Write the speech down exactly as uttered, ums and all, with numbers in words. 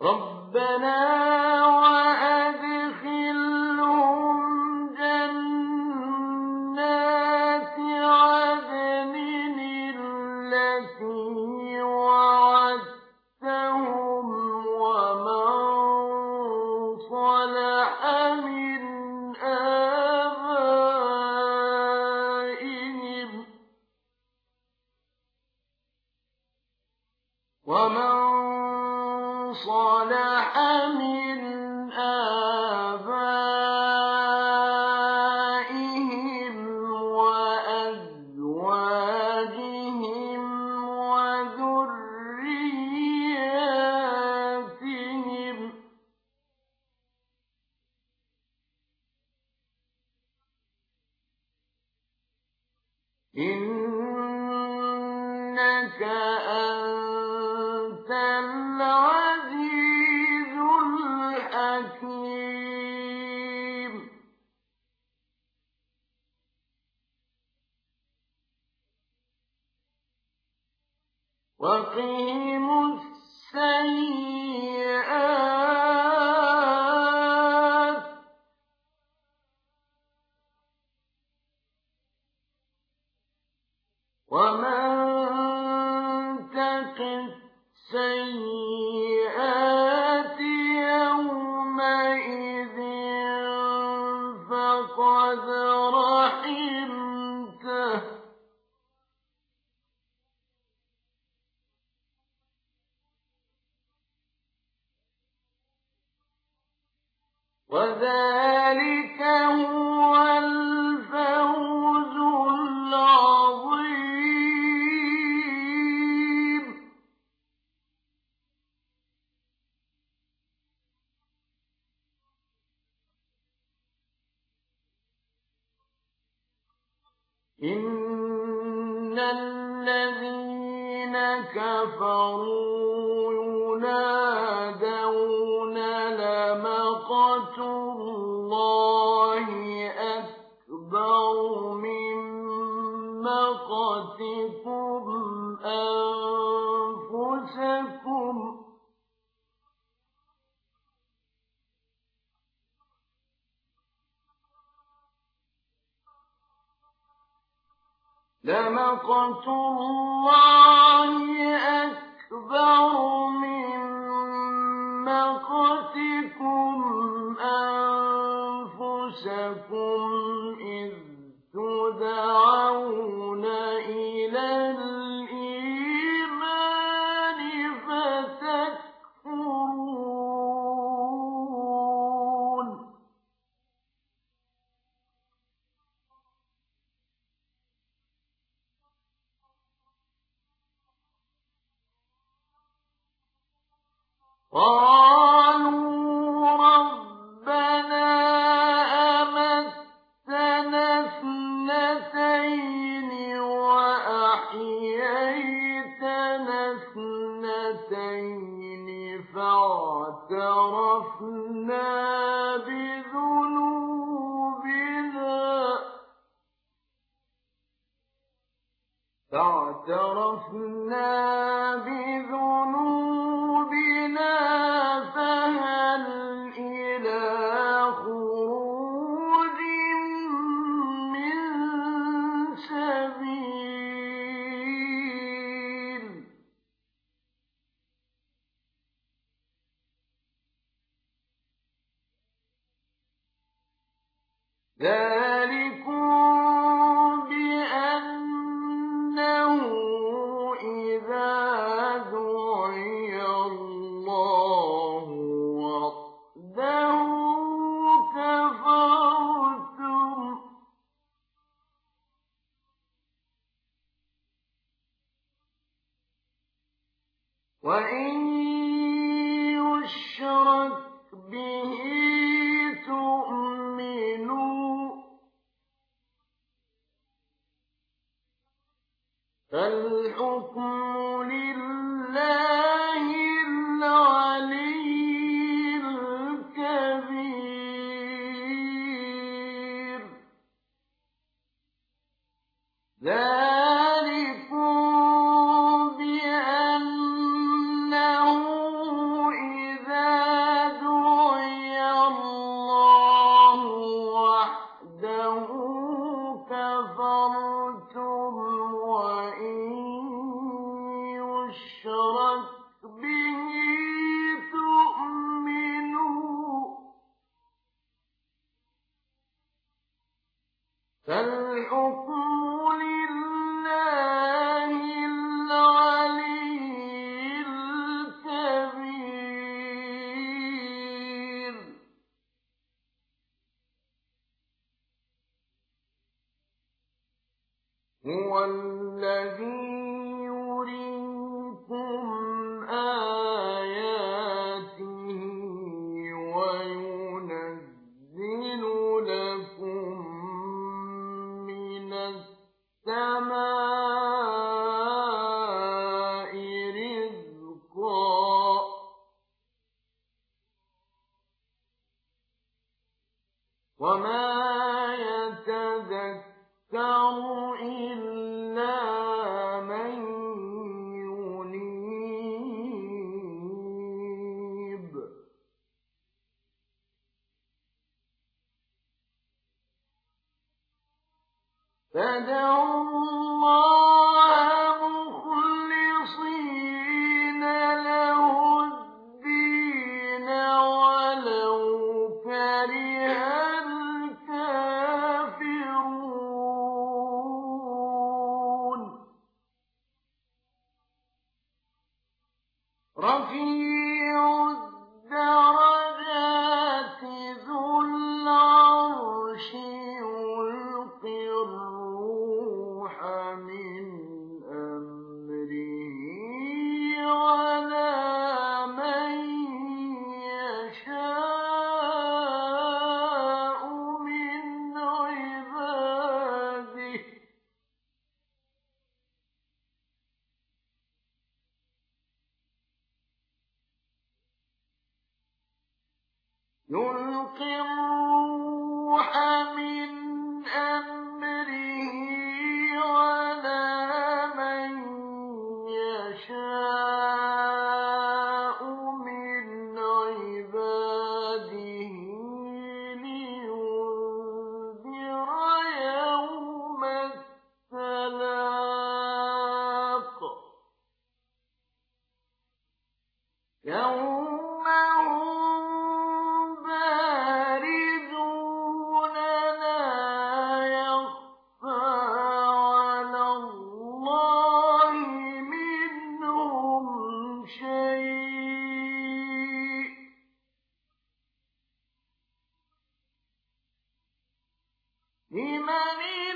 رَبَّنَا وَأَدْخِلْهُمْ جَنَّاتِ عَدْنٍ الَّتِي وَعَدتَّهُمْ وَمَن صَلَحَ مِنْ آبَائِهِمْ وَمَن صَلَحَ مِنْ آبَائِهِمْ وَأَزْوَاجِهِمْ وَذُرِّيَّاتِهِمْ ۚ إِنَّكَ أَنتَ الْعَزِيزُ الْحَكِيمُ. وَقِهِمُ السَّيِّئَاتِ ۚ وَمَن تَقِ السَّيِّئَاتِ يَوْمَئِذٍ فَقَدْ رَحِمْتَهُ ۚ وَذَلِكَ هُوَ الْفَوْزُ الْعَظِيمُ. إِنَّ الَّذِينَ كَفَرُوا يُنَادَوْنَ لَمَقْتُ اللَّهِ أَكْبَرُ مِن مَّقْتِكُمْ أَنفُسَكُمْ ۚ لَمَقْتُ اللَّهِ أَكْبَرُ مِن مَّقْتِكُمْ أَنفُسَكُمْ إِذْ تُدْعَوْنَ إِلَى الْإِيمَانِ فَتَكْفُرُونَ ۚ قَالُوا رَبَّنَا أَمَتَّنَا اثْنَتَيْنِ وَأَحْيَيْتَنَا اثْنَتَيْنِ فَاعْتَرَفْنَا بِذُنُوبِنَا فاعترفنا بذنوبنا فهل إلى خروج من سبيل ذلكم بأنه إذا دعي الله وحده كفرتم وإن يشرك به تؤمنوا فالحكم لله العلي الكبير ذلكم بأنه إذا الذي يريكم آياته وينزل لكم من السماء رزقا وما يتذكر إلا من ينيب فادعوا الله مخلصين له الدين ولو كره الكافرون رفيع الدرجات ذو العرش يلقي الروح من أمره على من يشاء من عباده يلقي الروح من أمره على من يشاء من عباده لينذر يوم التلاق يوم هم بارزون لا يخفى على الله منهم شيء لمن